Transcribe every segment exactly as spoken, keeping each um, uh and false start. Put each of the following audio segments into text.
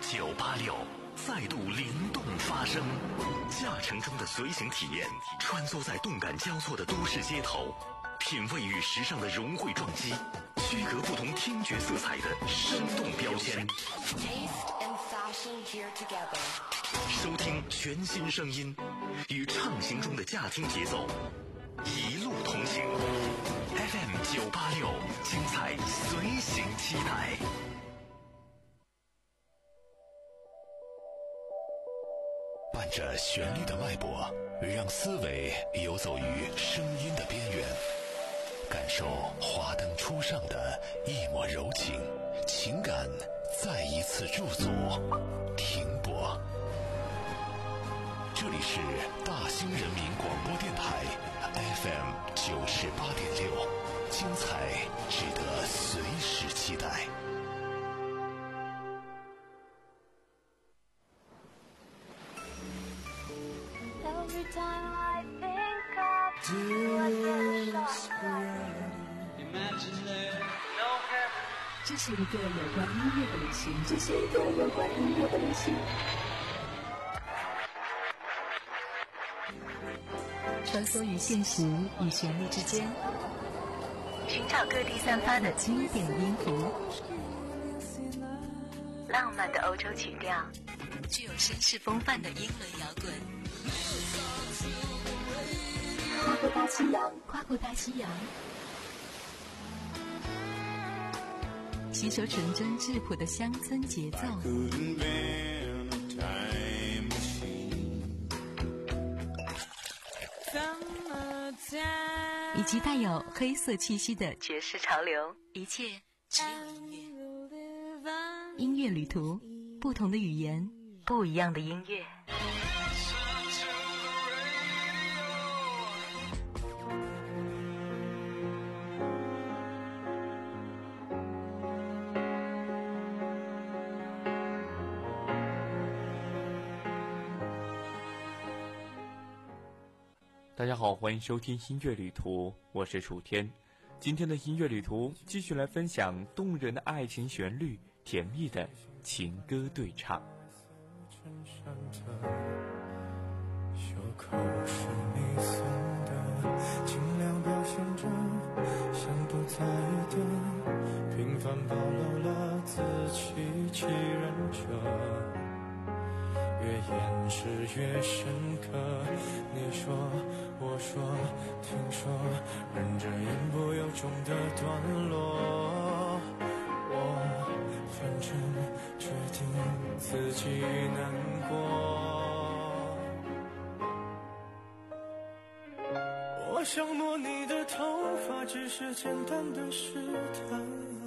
九八六再度灵动发声，驾乘中的随行体验，穿梭在动感交错的都市街头，品味与时尚的融汇撞击，区隔不同听觉色彩的生动标签。收听全新声音，与畅行中的驾听节奏，一路同行。F M 九八六，精彩随行期待。伴着旋律的脉搏，让思维游走于声音的边缘，感受华灯初上的一抹柔情，情感再一次驻足停泊。这里是大兴人民广播电台 F M 九十八点六，精彩值得随时期待。 这是一个有关音乐的旅行，这是一个有关音乐的旅行。穿梭于现实与旋律之间，寻找各地散发的经典音符，浪漫的欧洲曲调，具有绅士风范的英伦摇滚。跨过大西洋，跨过大西洋，吸收纯真质朴的乡村节奏，以及带有黑色气息的爵士潮流，一切只有音乐。音乐旅途，不同的语言，不一样的音乐。 大家好，欢迎收听音乐旅途，我是楚天。今天的音乐旅途继续来分享动人的爱情旋律，甜蜜的情歌对唱。 袖口是你送的，尽量表现着像不在意的，平凡暴露了自欺欺人者，越掩饰越深刻。你说我说听说，忍着言不由衷的段落，我反正决定自己难过。我想摸你的头发，只是简单的试探，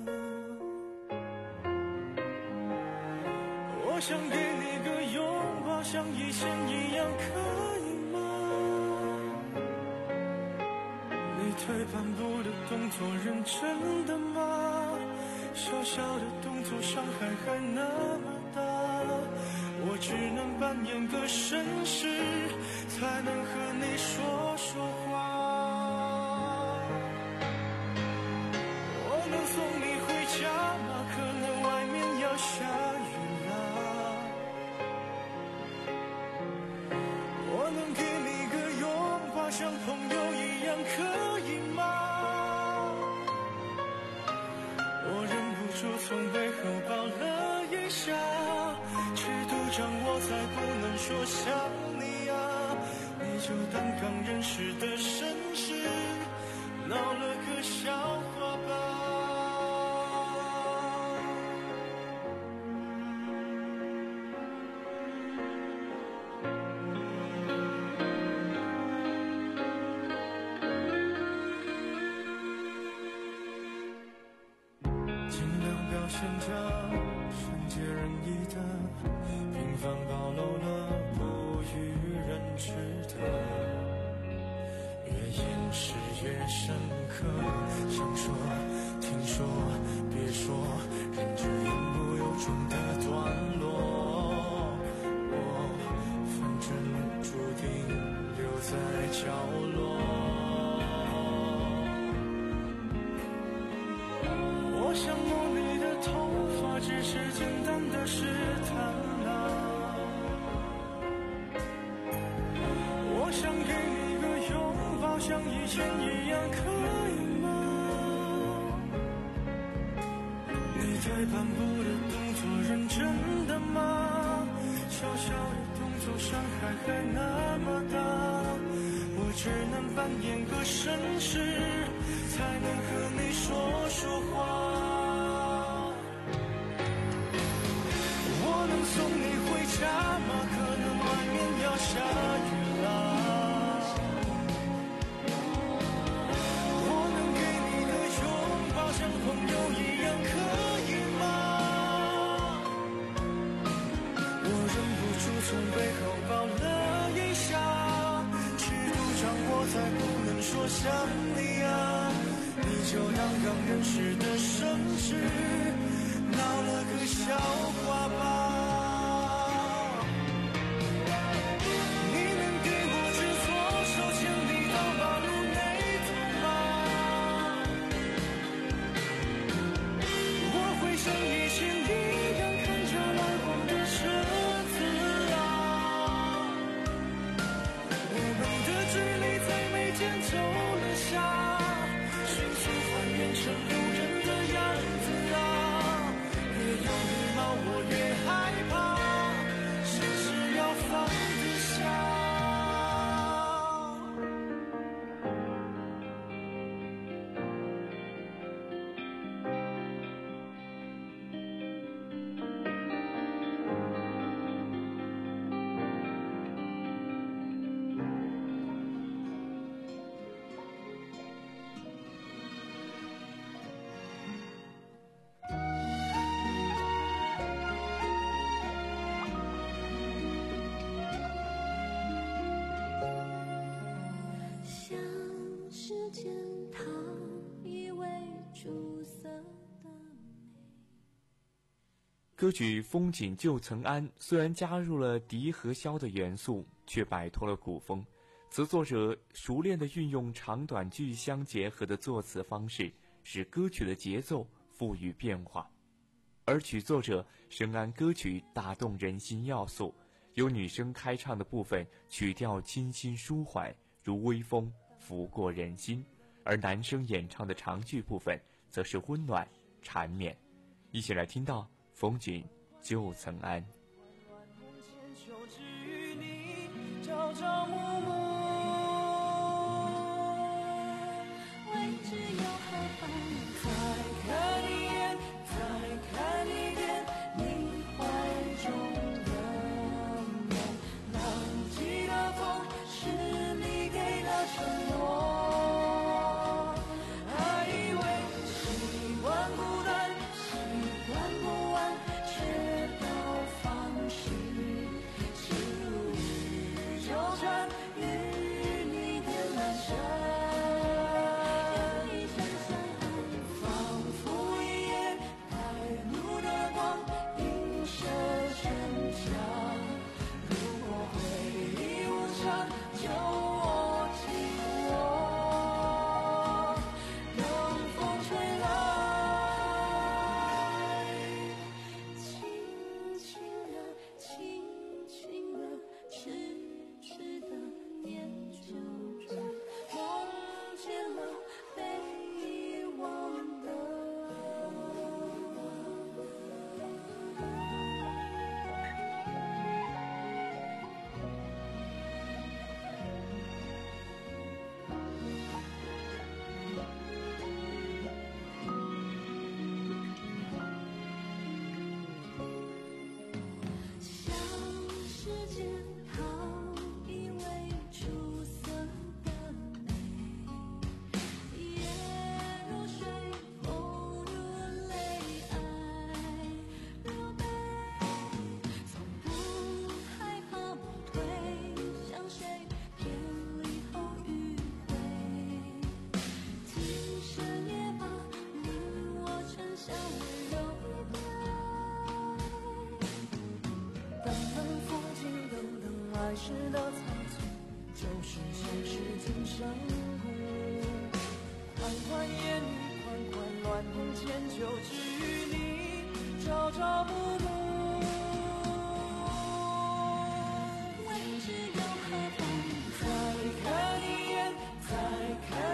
我想给你个拥抱，像以前一样，可以吗？你退半步的动作认真的吗？小小的动作伤害还那么大，我只能扮演个绅士，才能和你说说话。我能送你回家吗？可能外面要下雨了。我能给你个拥抱，像朋友一样，可以吗？我忍不住从背后抱了一下，尺度掌握才不能说想你啊。你就当刚认识的绅士，闹了个笑话吧。表现着善解人意的，平凡暴露了不与人知的，越掩饰越深刻。想说听说别说，忍着言不由衷的段落，我反正注定留在角落。我想摸你的头发，只是简单的试探， 前一样，可以吗？你对半步的动作认真的吗？小小的动作伤害还那么大，我只能扮演个绅士，才能和你说说话。我能送你回家吗？可能外面要下雨啦。我能给你的拥抱像朋友一样，可以吗？我忍不住从背后抱了一下，尺度掌握在不能说想你啊，你就当刚认识的绅士，闹了个笑话吧。你能给我只左手牵你到马路那头吗？我会像以前一样看着来往的车子啊，我们的距离在眉间走了下，迅速还原成路人的样子啊，越有礼貌我越害怕，事事要放得下。 歌曲《风景旧曾谙》虽然加入了笛和箫的元素，却摆脱了古风。词作者熟练地运用长短句相结合的作词方式，使歌曲的节奏赋予变化。而曲作者深谙歌曲打动人心要素，由女声开唱的部分曲调清新舒缓，如微风拂过人心，而男生演唱的长句部分则是温暖缠绵。一起来听到风景旧曾谙。 朝朝暮暮，未知又何妨？再看一眼，再看一遍，你怀中的梦。浪迹的风，是你给的承诺。还以为习惯孤单，习惯不安，却到放弃。纠缠与你点阑珊，一闪闪仿佛一夜带路的光，映射真假。如果回忆无常，就握紧我，让风吹来，轻轻地，轻轻地痴痴的念旧着，梦见了被遗忘的。像时间逃以为出色的美，夜如水，风如泪，爱如杯，从不害怕不退，向谁偏离后迂回，今生也罢，你我曾相偎揉一对，等等风景，等等来时的仓促，就是前世今生故。款款言语，款款乱梦千秋，只与你朝朝暮暮。未知又何妨？再看一眼，再看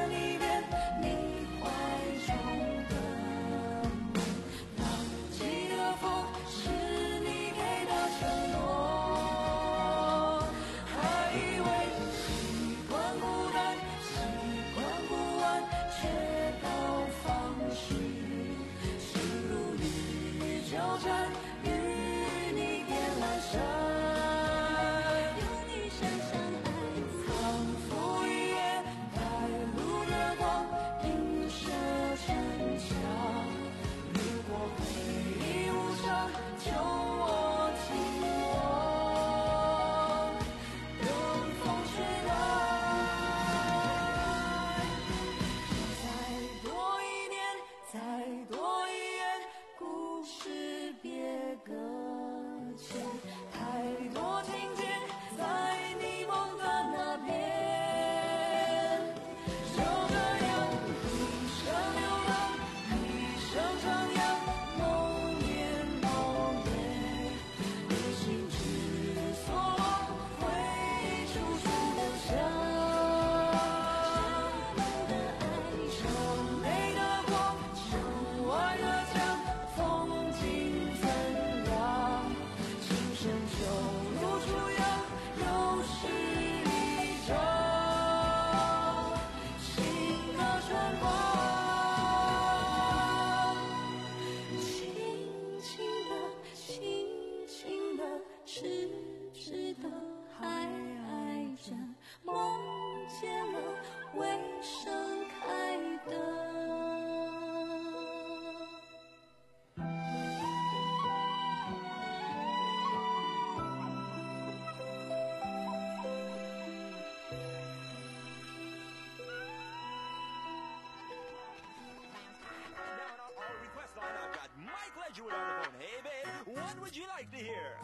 Hey, babe, what would you like to hear?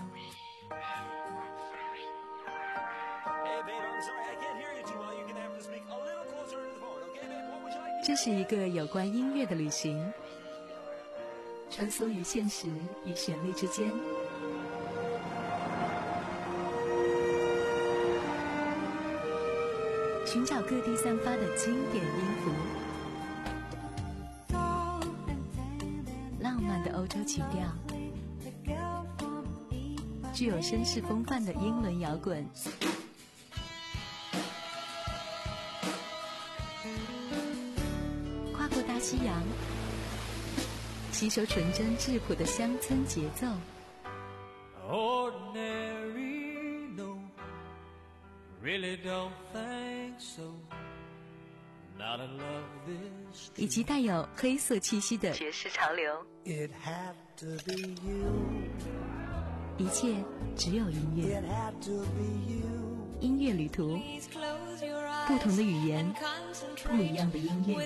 Hey, babe, I'm sorry, I can't hear you too well. You're gonna have to speak a little closer to the phone, okay, babe? What would you like to hear? 这是一个有关音乐的旅行，穿梭于现实与旋律之间。寻找各地散发的经典音符，浪漫的欧洲情调，具有绅士风范的英伦摇滚，跨过大西洋，吸收纯真质朴的乡村节奏。 Ordinary, no, really don't think so. Not in love this. 以及带有黑色气息的爵士潮流， It had to be you. 一切只有音乐。 It had to be you. 音乐旅途，不同的语言，不一样的音乐。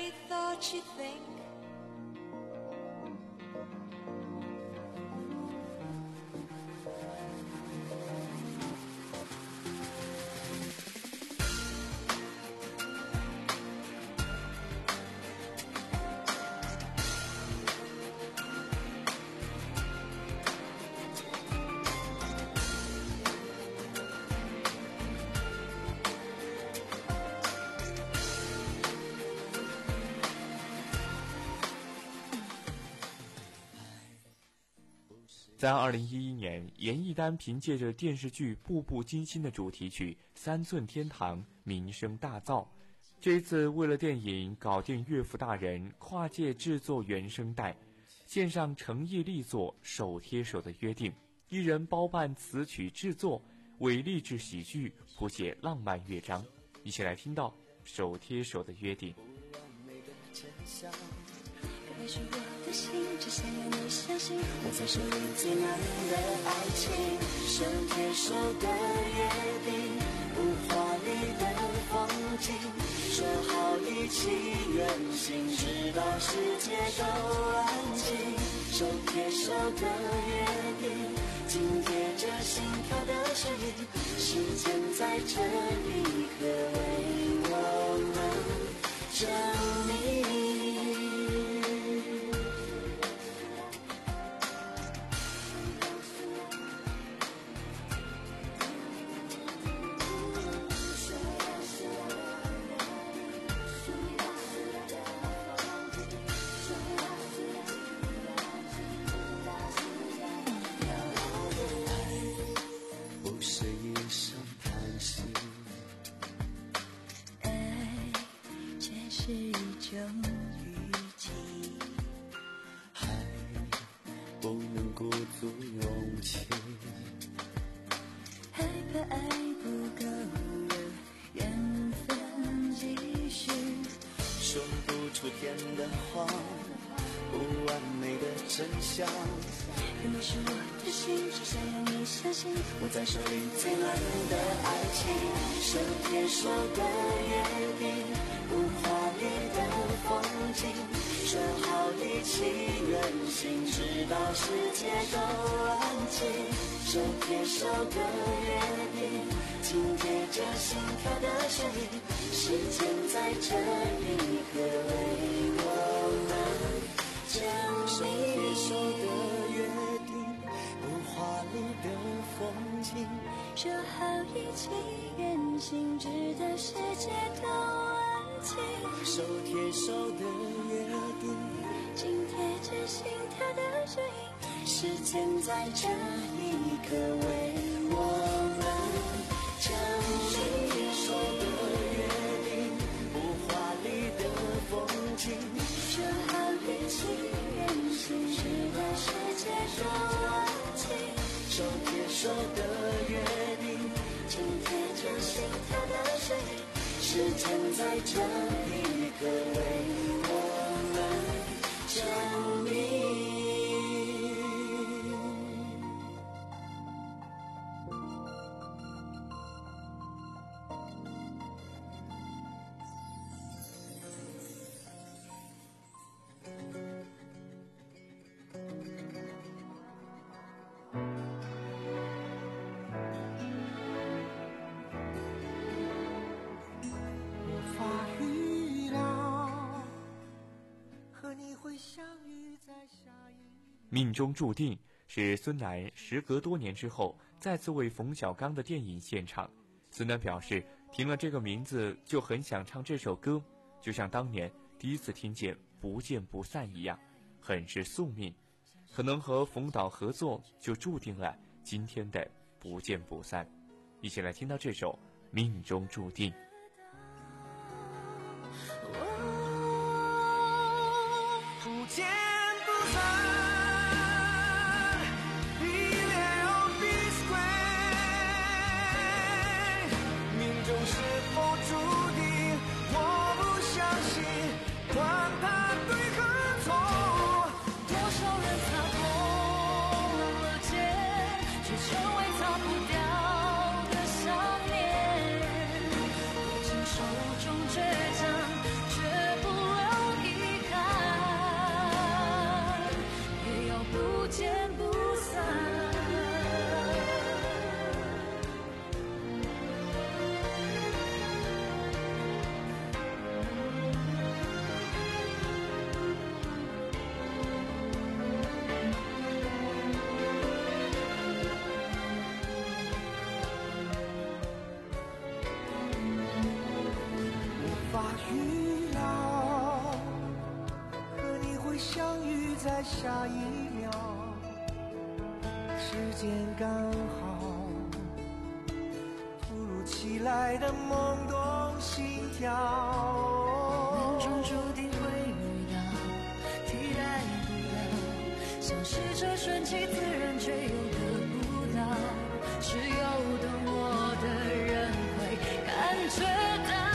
在二零一一年，严艺丹凭借着电视剧《步步惊心》的主题曲《三寸天堂》名声大噪。这一次为了电影搞定岳父大人，跨界制作原声带，献上诚意力作《手贴手的约定》，一人包办词曲制作，为励志喜剧谱写浪漫乐章。一起来听到《手贴手的约定》。 也许我的心只想要你相信，我在手里最难的爱情，手贴手的约定，不华丽的风景，说好一起远行，直到世界都安静。手贴手的约定，紧贴着心跳的声音，时间在这一刻为我们证明。是一种预期， 还不能鼓足勇气， 害怕爱不够了，缘分继续， 说不出甜的话，不完美的真相。 可能是我的心只想要你相信，我在手里最暖的爱情，手贴手的约定，不华丽的风景，说好一起远行，直到世界都安静。手贴手的约定，紧贴着心跳的声音，时间在这一刻为我们证明。 手的约定，不华丽的风景， 说好一起远行，直到世界都安静。 手贴手的约定， 紧贴着心跳的声音，时间在这一刻为我们证明。 手的约定，不华丽的风景， 说好一起远行，直到世界都安静。 手贴手的约定， 紧贴着心跳的声音，时间在这一刻为我们证明。 命中注定是孙楠时隔多年之后再次为冯小刚的电影献唱。孙楠表示，听了这个名字就很想唱这首歌，就像当年第一次听见不见不散一样，很是宿命。可能和冯导合作，就注定了今天的不见不散。一起来听到这首命中注定。 不见不散。在下一秒，时间刚好，突如其来的懵懂心跳， 命中注定会遇到，替代不了，像是这顺其自然却又得不到，只有懂我的人会感觉到。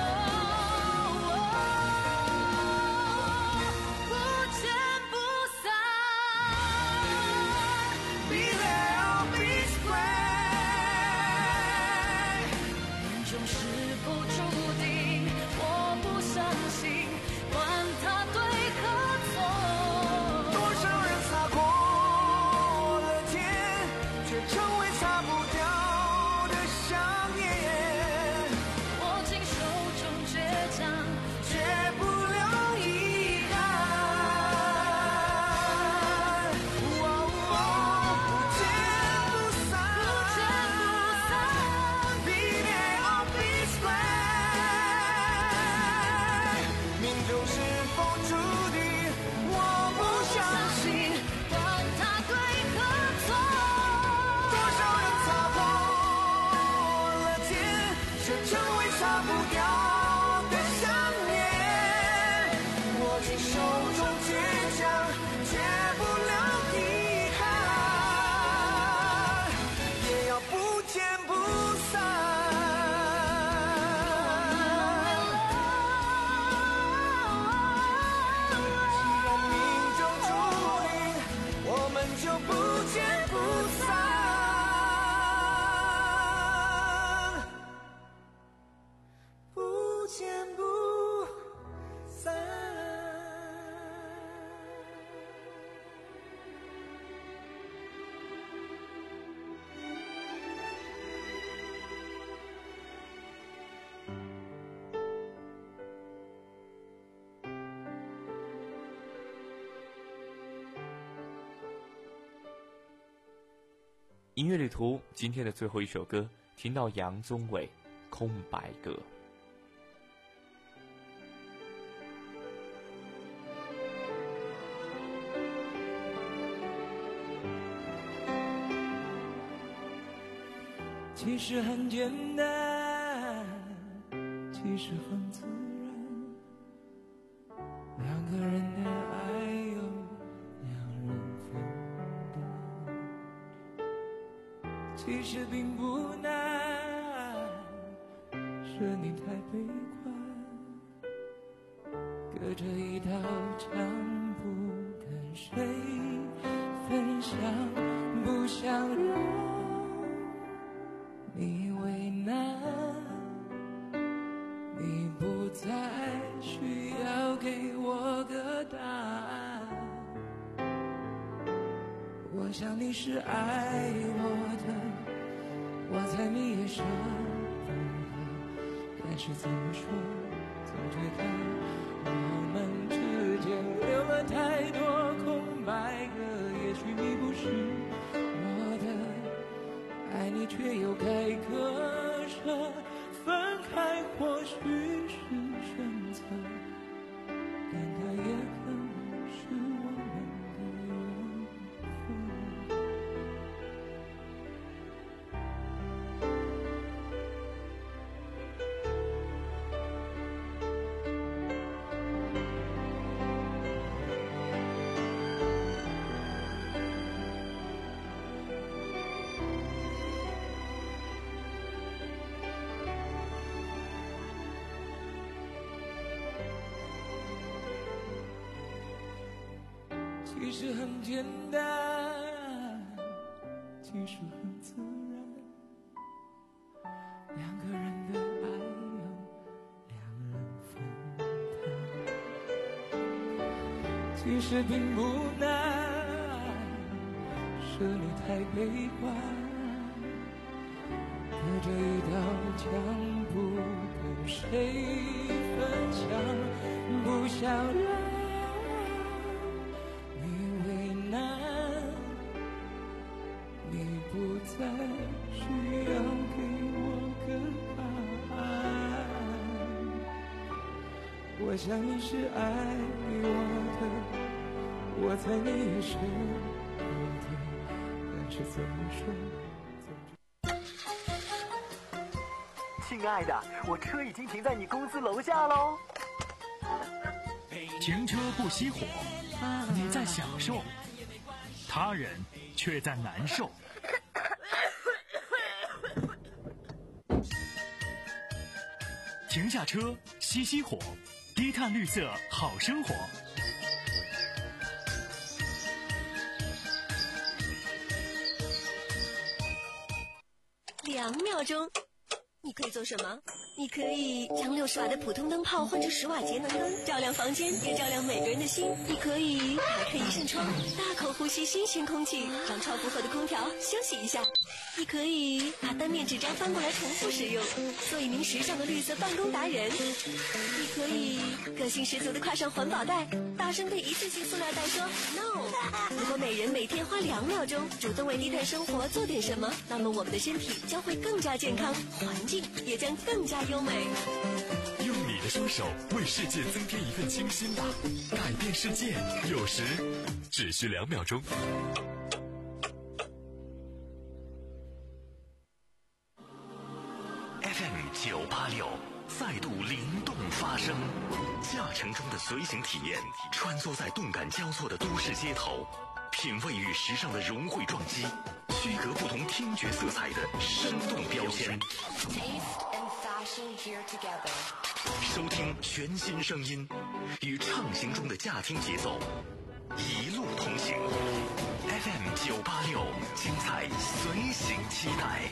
音乐旅途今天的最后一首歌，听到杨宗纬《空白格》。 其实很简单，其实很自然，两个人的爱有两人分担。其实并不难，是你太悲观，隔着一道墙不跟谁分享，不想让你为难，你不再需要给我个答案。我想你是爱我的，我猜你也舍不得，但是怎么说，总觉得我们之间留了太多空白格。 其实很简单，其实很自然，两个人的爱由两人分担，其实并不难，是你太悲观，隔着一道墙不跟谁分享，不想让不再需要给我个答案，我想你是爱我的，我猜你也是我的，但是怎么说？ 亲爱的，我车已经停在你公司楼下喽。 停车不熄火，你在享受，他人却在难受。停下车，熄熄火，低碳绿色好生活。 两秒钟，你可以做什么？你可以将六十瓦的普通灯泡换成十瓦节能灯，照亮房间，也照亮每个人的心。你可以打开一扇窗，大口呼吸新鲜空气，让超负荷的空调休息一下。你可以把单面纸张翻过来重复使用，做一名时尚的绿色办公达人。你可以个性十足的挎上环保袋，大声对一次性塑料袋说 no。 如果每人每天花两秒钟主动为低碳生活做点什么，那么我们的身体将会更加健康，环境也将更加优美。 用你的双手为世界增添一份清新吧，改变世界有时只需两秒钟。F M 九八六再度灵动发声，驾乘中的随行体验，穿梭在动感交错的都市街头，品味与时尚的融汇撞击，区隔不同听觉色彩的生动标签。收听全新声音，与畅行中的驾听节奏，一路同行。F M 九八六，精彩随行期待。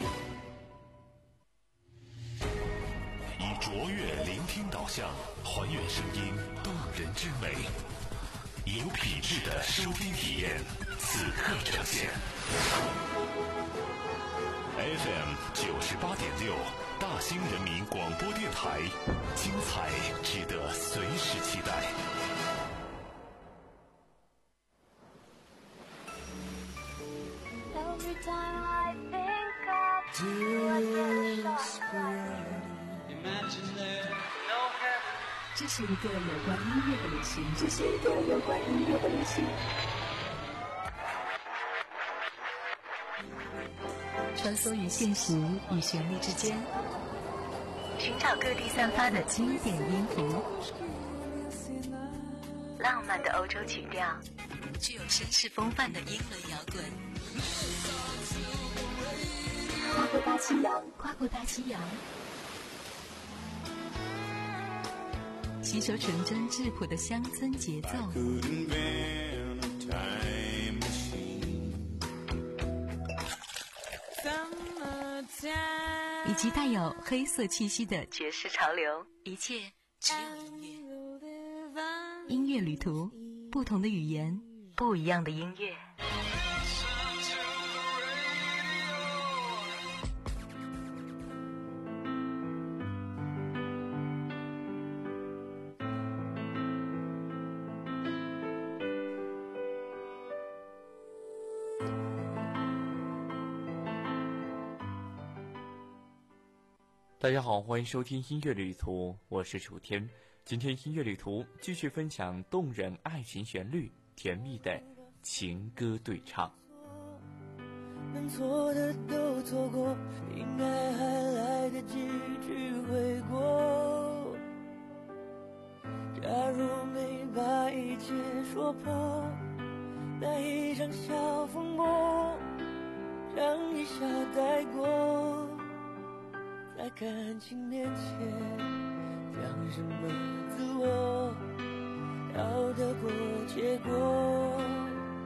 以卓越聆听导向，还原声音动人之美，有品质的收听体验，此刻呈现。F M 九十八点六，大兴人民广播电台，精彩值得随时期待。 这是一个有关音乐的旅行，这是一个有关音乐的旅行。穿梭于现实与旋律之间，寻找各地散发的经典音符，浪漫的欧洲曲调，具有绅士风范的英伦摇滚。跨过大西洋，跨过大西洋，吸收纯真质朴的乡村节奏，以及带有黑色气息的爵士潮流，一切只有音乐。音乐旅途，不同的语言，不一样的音乐。 大家好，欢迎收听音乐旅途，我是楚天。今天音乐旅途继续分享动人爱情旋律，甜蜜的情歌对唱。 能错的都错过，应该还来得及去悔过。假如没把一切说破，那一场小风波让一笑带过。在感情面前讲什么自我，要得过且过。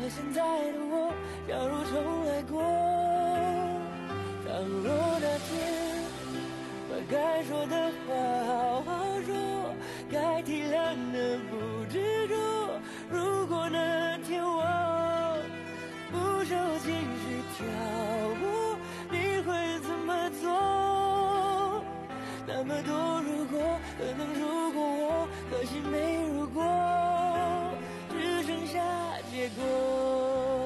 和现在的我，假如重来过，倘若那天把该说的话好好说，该体谅的不执着，如果那天我不受情绪挑拨，你会怎么做？那么多如果，可能如果我，可惜没如果，只剩下结果。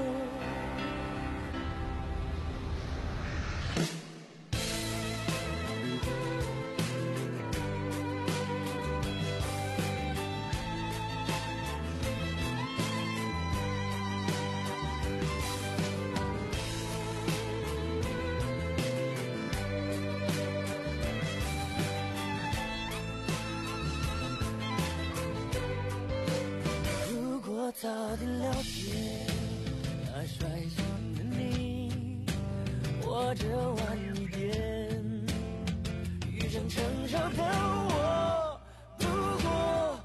早点了解那率性的你，或者晚一点遇上成熟的我。如果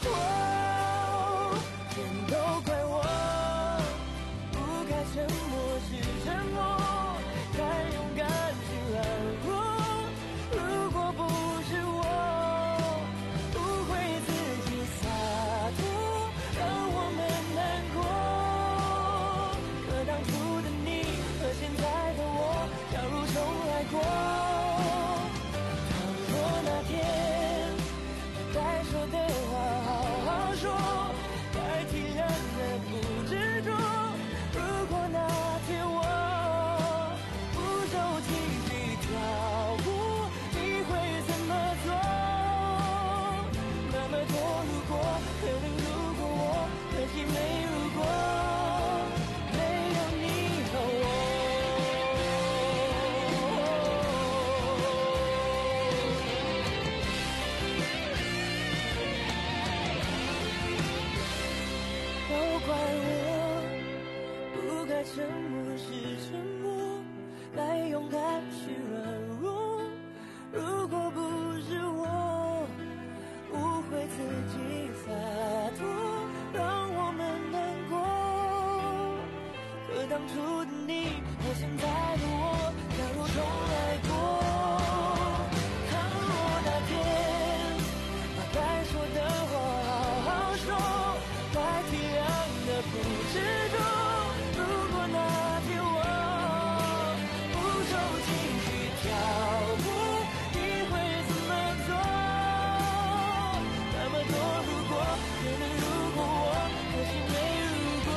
我全都怪我，不该沉默是沉默，该勇敢是软弱。如果不是我，不会自己洒脱，让我们难过。可当初的你和现在的我，假如重来过，倘若那天该说的话好好说，该体谅的不执着，如果那天我不受情绪挑拨，你会怎么做？那么多如果，可能如果我，可惜没如果，没有你和我。都怪我，不该沉默是沉默，该勇敢是软弱。如果不是我，不会自己洒脱，让我们难过。可当初的你和现在的我，假如重来过，倘若那天把该说的话好好说，该体谅的不执着，如果那天我不受情绪挑拨，你会怎么做？那么多如果，可能如果我，可惜没如果，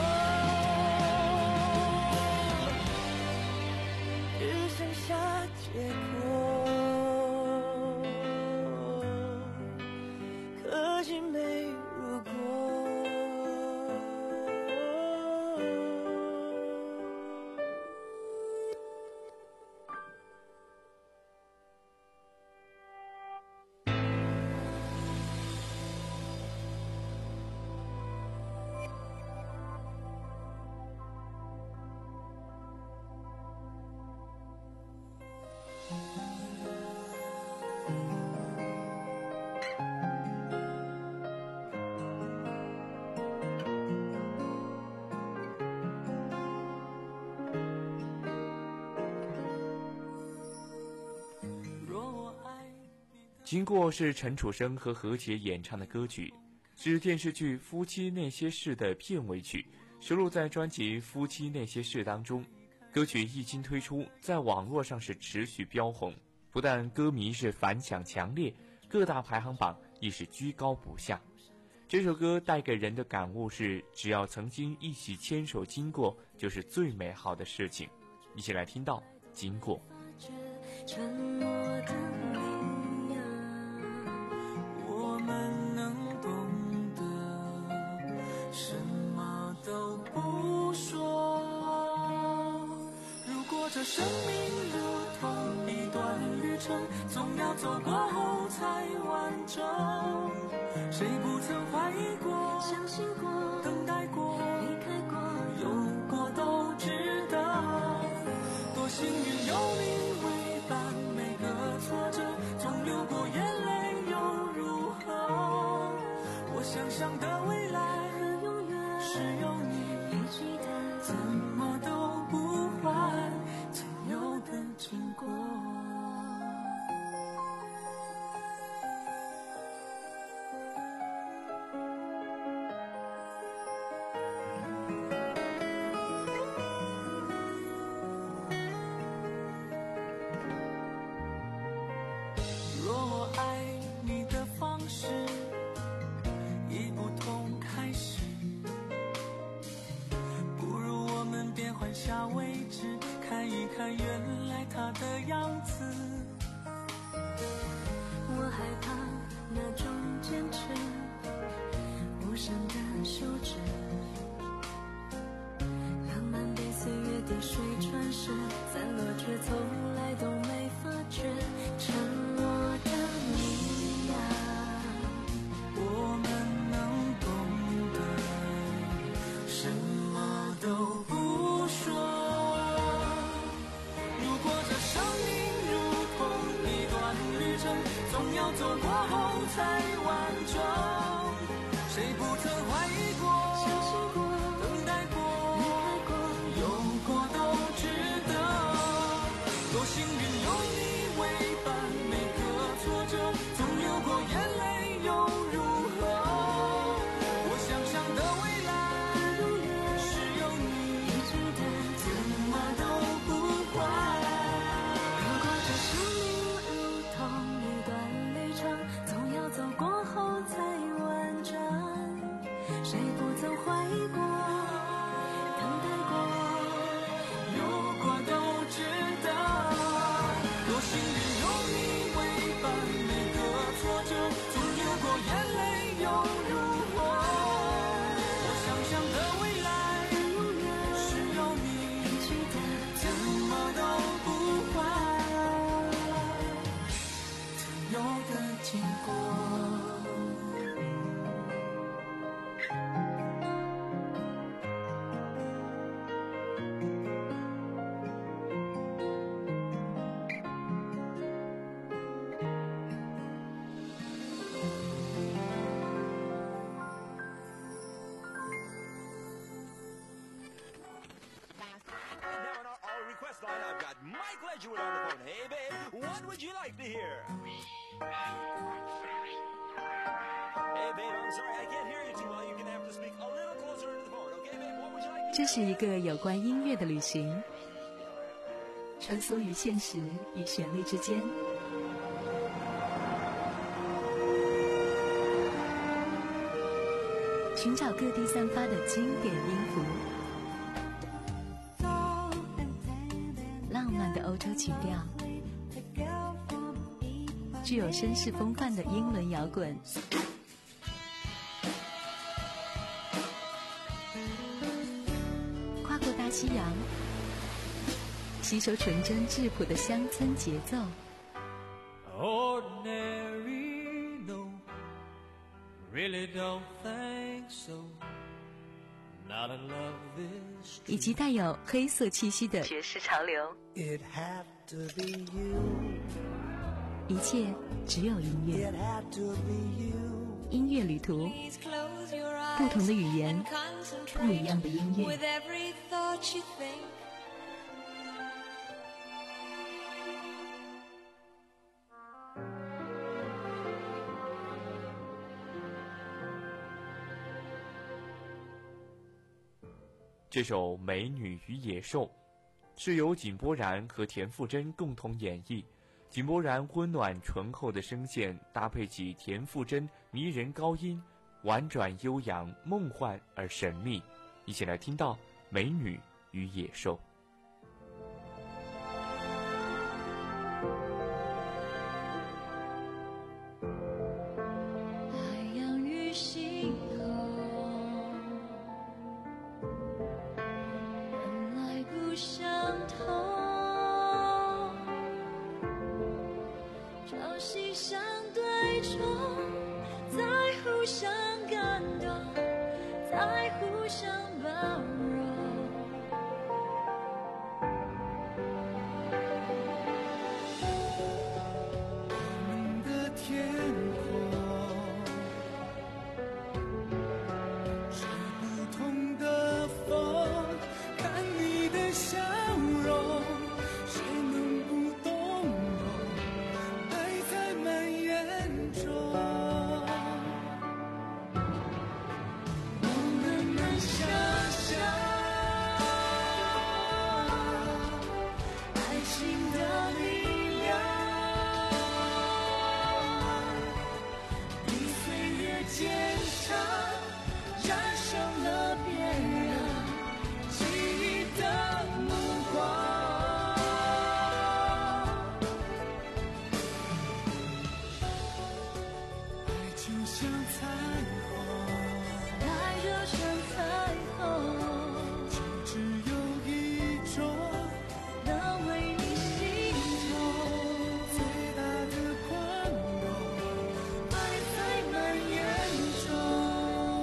只剩下结果，可惜没如果。 经过是陈楚生和何洁演唱的歌曲，是电视剧《夫妻那些事》的片尾曲，收录在专辑《夫妻那些事》当中。歌曲一经推出，在网络上是持续飙红，不但歌迷是反响强烈，各大排行榜亦是居高不下。这首歌带给人的感悟是，只要曾经一起牵手经过，就是最美好的事情。一起来听到《经过》。 沉默的你呀，我们能懂得，什么都不说。如果这生命如同一段旅程，总要走过后才完整。谁不曾怀疑过、相信过、等待过、离开过、有过都值得。多幸运有你为伴，每个挫折总流过眼泪又如何？我想象的未来是有你陪按下为止，看一看原来它的样子。 我害怕那种坚持，无声的休止，浪漫被岁月滴水穿石，散落却从来都没发觉。沉默的你呀， 我们能懂得什么都不说。如果这生命如同一段旅程，总要走过后才完整。谁不曾怀疑过， 相信过， 等待过， 离开过， 有过都值得。多幸运有你为伴，每个挫折总流过眼泪又如何？我想象的未来是有你，怎么都不坏。 如果这生命如同一段旅程，总要走过后才完整。谁不曾怀疑过，等待过， 有过都值得。多幸运有你为伴，每个挫折总流过眼泪又如何？我想象的未来是有你，怎么都不坏，自由的经过。 Now on our, our request line, I've got Mike Ledgerwood on the phone. Hey, babe, what would you like to hear? Hey, babe, I'm sorry, I can't hear you too well. You're gonna have to speak a little closer into the phone, okay, babe? What would you like to hear? 这是一个有关音乐的旅行，穿梭于现实与旋律之间。寻找各地散发的经典音符，浪漫的欧洲曲调，具有绅士风范的英伦摇滚，跨过大西洋，吸收纯真质朴的乡村节奏。 Ordinary, no, really don't think so. Not in love this 以及带有黑色气息的爵士潮流， It had to be you. 一切只有音乐。 It had to be you. 音乐旅途，不同的语言，不一样的音乐。 with every thought you think. 这首《美女与野兽》是由井柏然和田馥甄共同演绎。井柏然温暖醇厚的声线搭配起田馥甄迷人高音，婉转悠扬、梦幻而神秘。一起来听到《美女与野兽》。 太阳与星空本来不相同，朝夕相对冲，在互相感动，在互相包容。 我们的天空，吹不同的风，看你的笑容，谁能不动容？爱在蔓延中，我们能想象爱情的力量。比岁月渐长，染上了别人记忆的就像彩虹， 爱就像彩虹， 只有一种能为你心痛， 最大的宽容， 爱在蔓延中。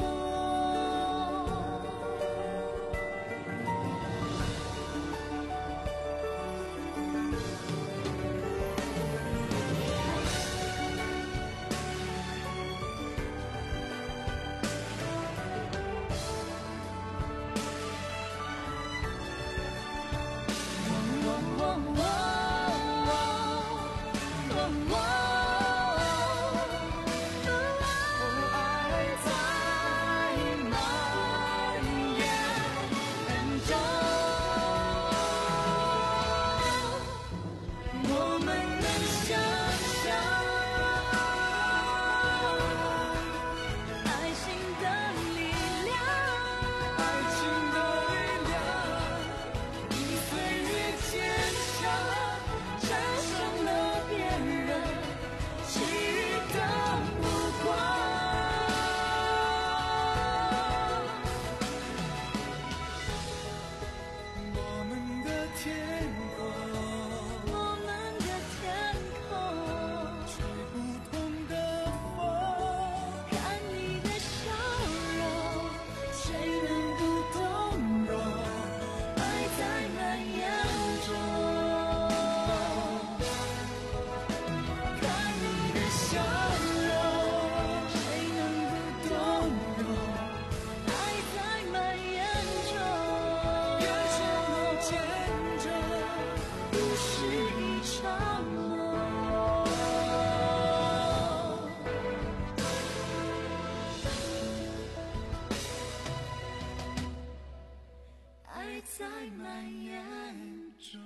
在蔓延中。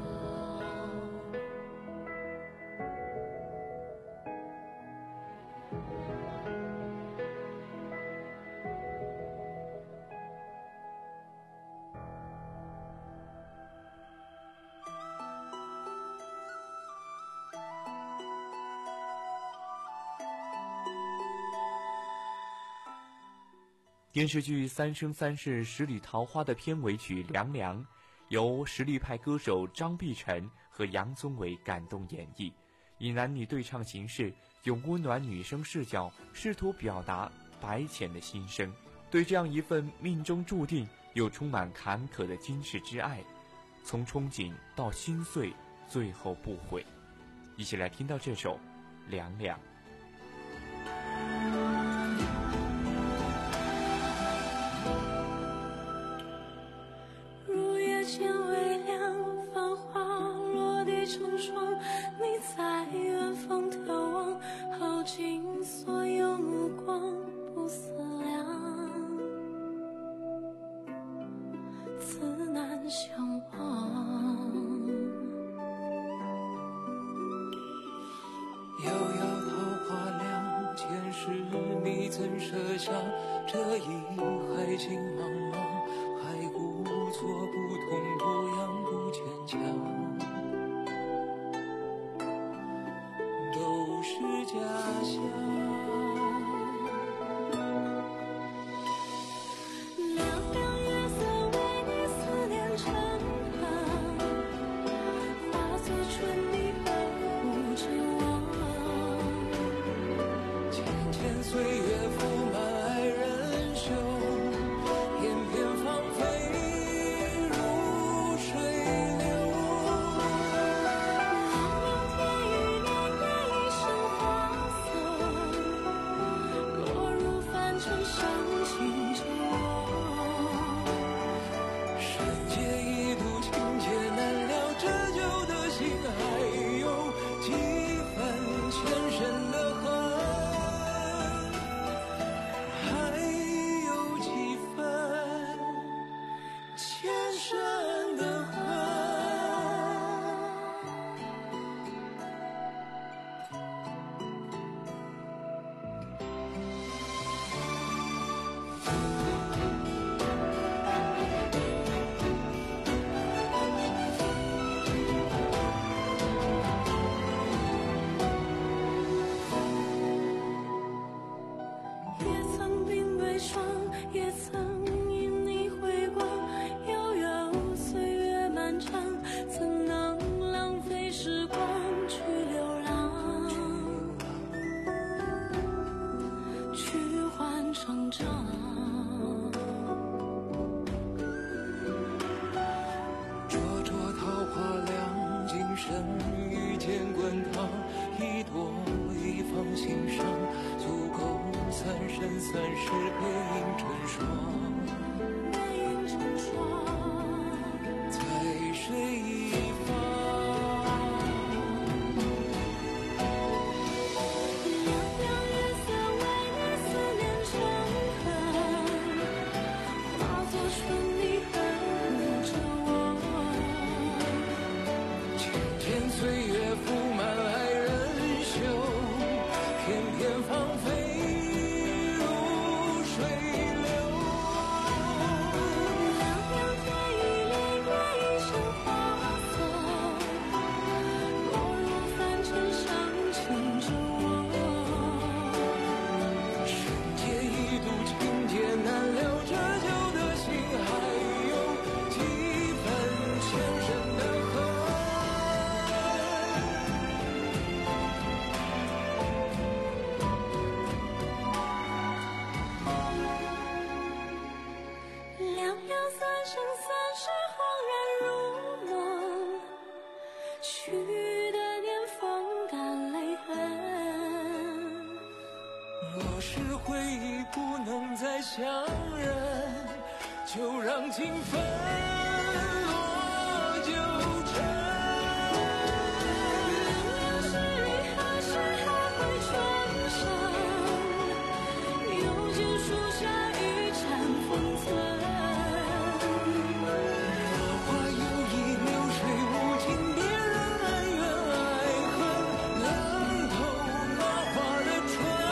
电视剧《三生三世十里桃花》的片尾曲《凉凉》，由实力派歌手张碧晨和杨宗纬感动演绎，以男女对唱形式，用温暖女生视角，试图表达白浅的心声，对这样一份命中注定又充满坎坷的今世之爱，从憧憬到心碎，最后不悔。一起来听到这首《凉凉》。 设下这一海情茫茫，还故作不痛不痒不坚强，都是假象。 也曾因你回光，悠悠岁月漫长，怎能浪费时光去流浪，去换成长。 灼灼桃花凉，今生遇见滚烫，一朵一放心上，足够三生三世背影成双。 背影成双， 在水一方， 凉凉月色为你思念成河，化作春泥恨着我。 渐渐岁月覆满爱人袖，片片芳菲如水流。 凉凉天意里月一生花色，落入凡尘伤情着我。 世间一度情劫难了，这旧的心还有几分前生的恨。 凉凉三生三世恍然如梦，去的年风干泪痕。 若是回忆不能再相认，就让情分落九尘。 凉是雨，何时还会重生？又见树下一盏风存。 花有意流水无情，别人恩怨爱恨，冷透那花的春。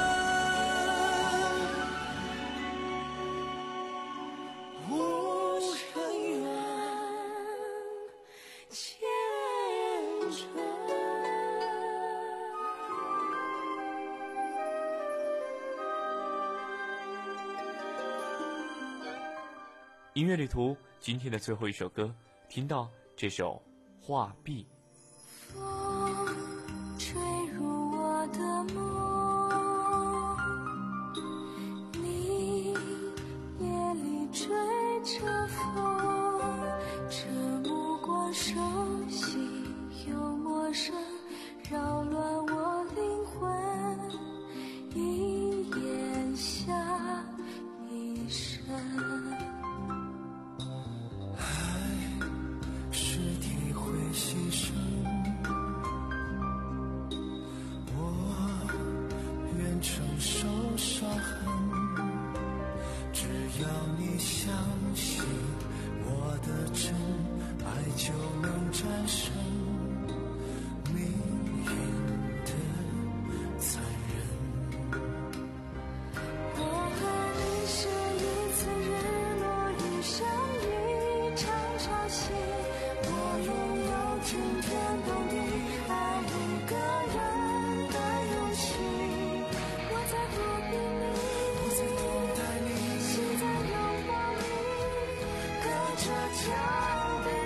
无声远， 千春。 音乐旅途今天的最后一首歌，听到这首《画壁》。 风吹入我的梦，你夜里追着风，这目光熟悉又陌生，扰乱我灵魂，一眼下一生。 是体会牺牲，我愿承受伤痕，只要你相信我的真，爱就能战胜命运的残忍。 我和你是一次日落，一生一场潮汐。我拥有惊天动地爱一个人的勇气。我在躲避你， 我在等待你， 心在拥抱你，隔着墙壁。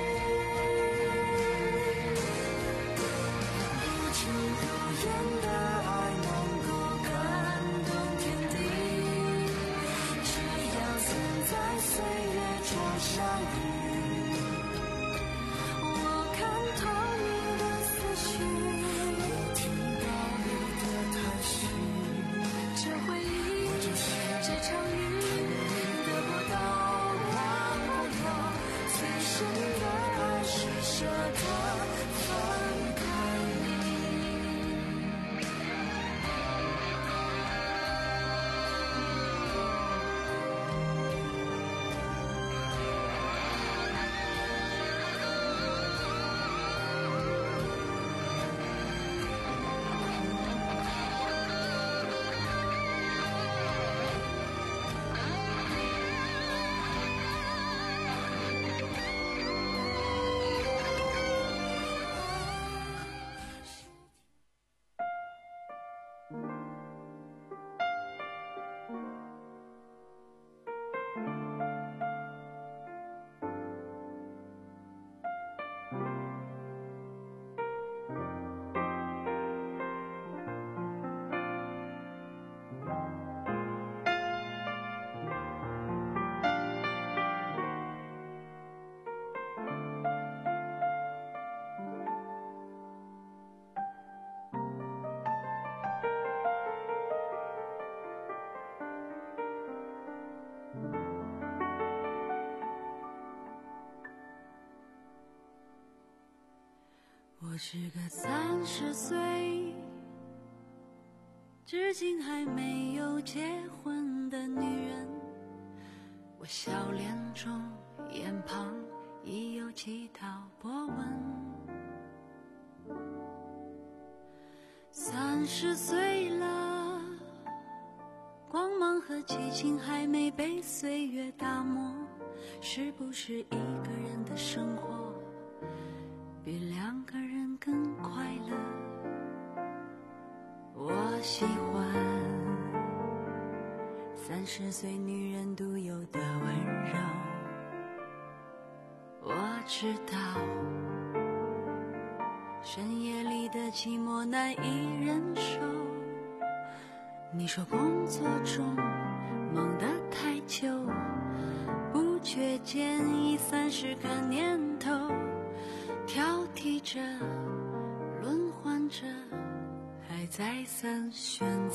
不尽如愿的爱能够感动天地，只要曾在岁月中相遇，我看透你的思绪， 我听到你的叹息， 这回忆，这场雨，得不到忘不了，最深的爱是舍得分开你。 是个三十岁至今还没有结婚的女人，我笑脸中眼旁已有几道波纹。三十岁了，光芒和激情还没被岁月打磨，是不是一个人的生活比两个人更快乐？我喜欢三十岁女人独有的温柔，我知道深夜里的寂寞难以忍受。你说工作中忙得太久，不觉间已三十个年头，挑剔着轮换着，还再三选择。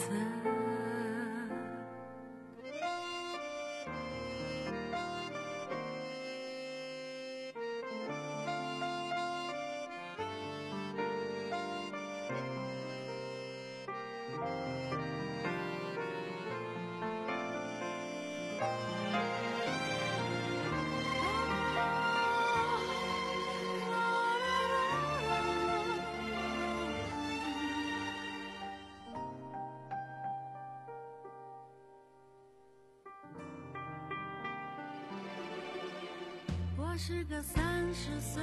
我是个三十岁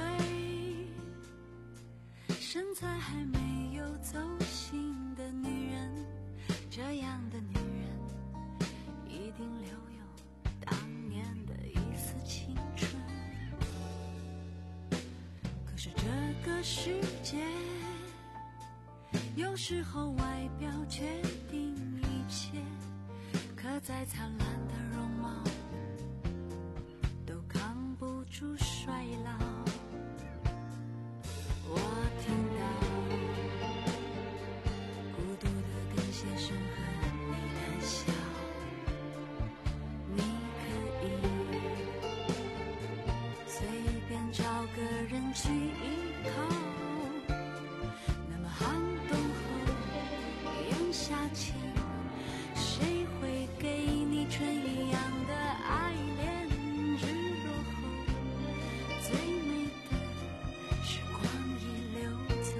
身材还没有走形的女人，这样的女人一定留有当年的一丝青春。可是这个世界有时候外表决定一切，可再灿烂的容貌都扛不住衰老。我听到孤独的跟先生和你谈笑，你可以随便找个人去依靠，那么寒冬后炎夏前，谁会给你春一样的爱恋？日落后最美的时光已流走。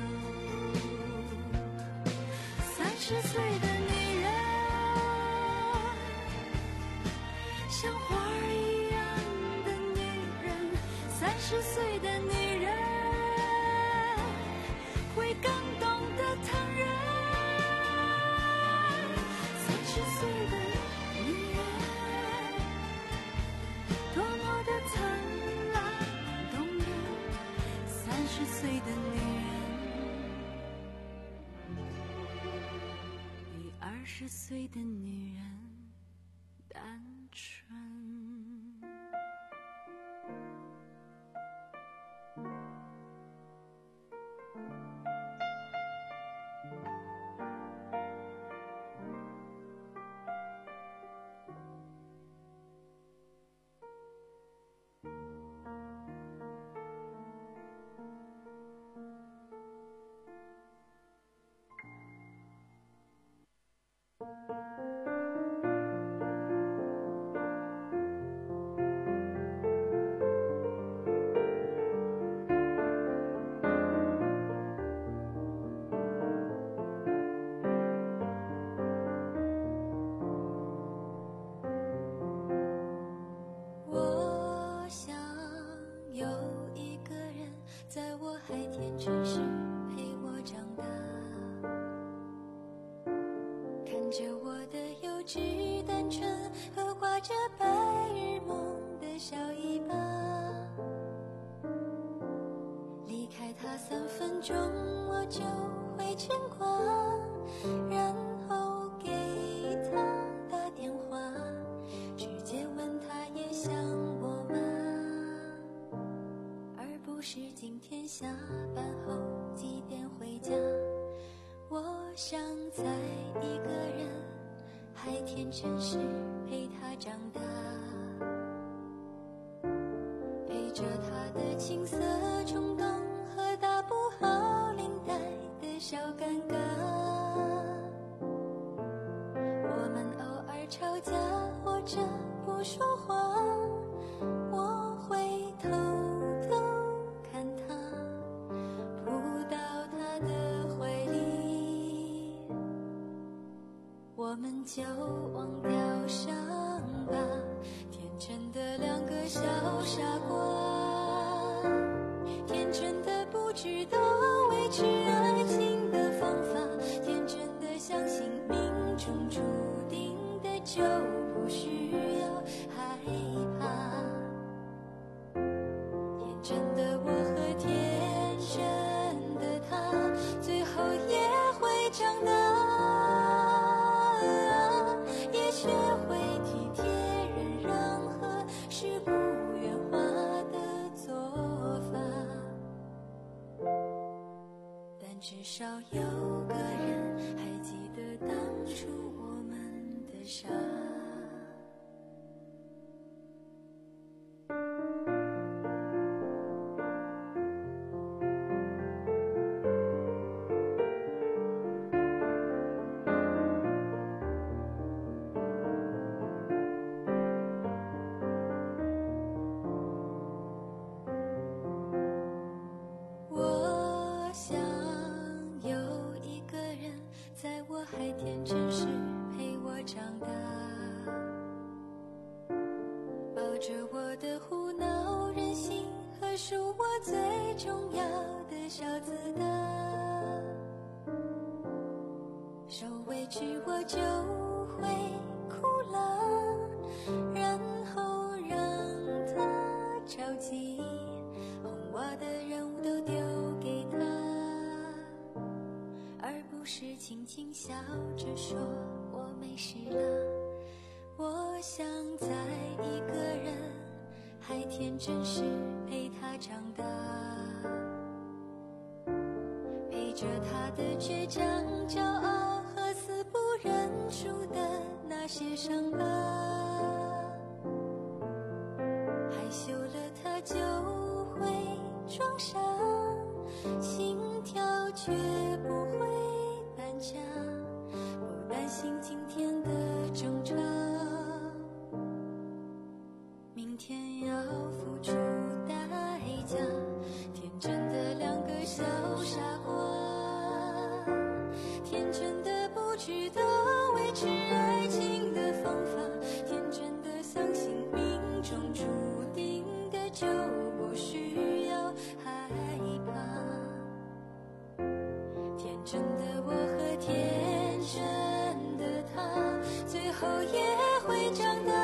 三十岁的女人像花儿一样的女人，三十岁的女人会更懂得疼人。三十岁的女人多么的灿烂动人，三十岁的女人比二十岁的女人单纯。我想有一个人在我还天真时陪我长大，看着我的幼稚单纯和挂着白日梦的小尾巴，离开他三分钟我就会牵挂，然后给他打电话，直接问他也想我吗，而不是今天下班后几点回家。我想在一个人还天真时陪他长大，陪着他的青涩冲动和大不好吵架或者不说话，我会偷偷看他，扑到他的怀里，我们就忘掉伤疤，天真的两个小傻瓜，天真的不知道维持爱情的方法，天真的相信命中注定的就不需要害怕，天真的我和天真的他最后也会长大，也学会体贴忍让和世不圆滑的做法，但至少有个人还记得当初我们的傻。我想有一个人在我还天真时陪我长大，抱着我的胡闹任性和属我最重要的小子的，受委屈我就会哭了，然后让他着急，哄我的任务都丢给他，而不是轻轻笑着说我没事了。我想在一个人还天真时陪他长大，陪着他的倔强、骄傲和死不认输的那些伤疤，害羞了他就会装傻，心跳却不会搬家，不担心今天的争吵，明天要付出代价，天真的两个小傻瓜，天真的不知道维持爱情的方法，天真的相信命中注定的就不需要害怕，天真的我和天真的他最后也会长大，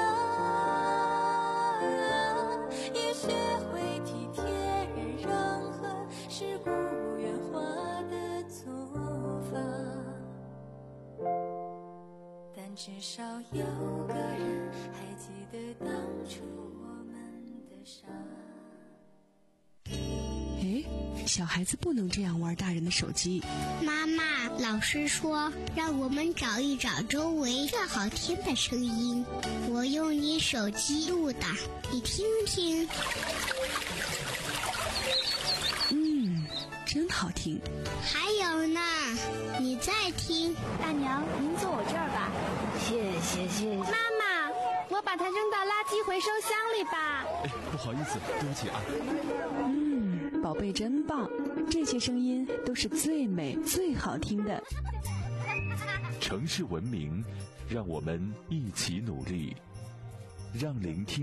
也学会体贴忍让和世不圆滑的做法，但至少有个人还记得当初我们的傻。 诶，小孩子不能这样玩大人的手机。 妈妈，老师说让我们找一找周围最好听的声音，我用你手机录的，你听听。 嗯，真好听。 还有呢，你再听。 大娘，您坐我这儿吧。 谢谢谢谢。 妈妈，我把它扔到垃圾回收箱里吧。 哎，不好意思，对不起啊。 嗯，宝贝真棒，这些声音都是最美最好听的。 城市文明，让我们一起努力，让聆听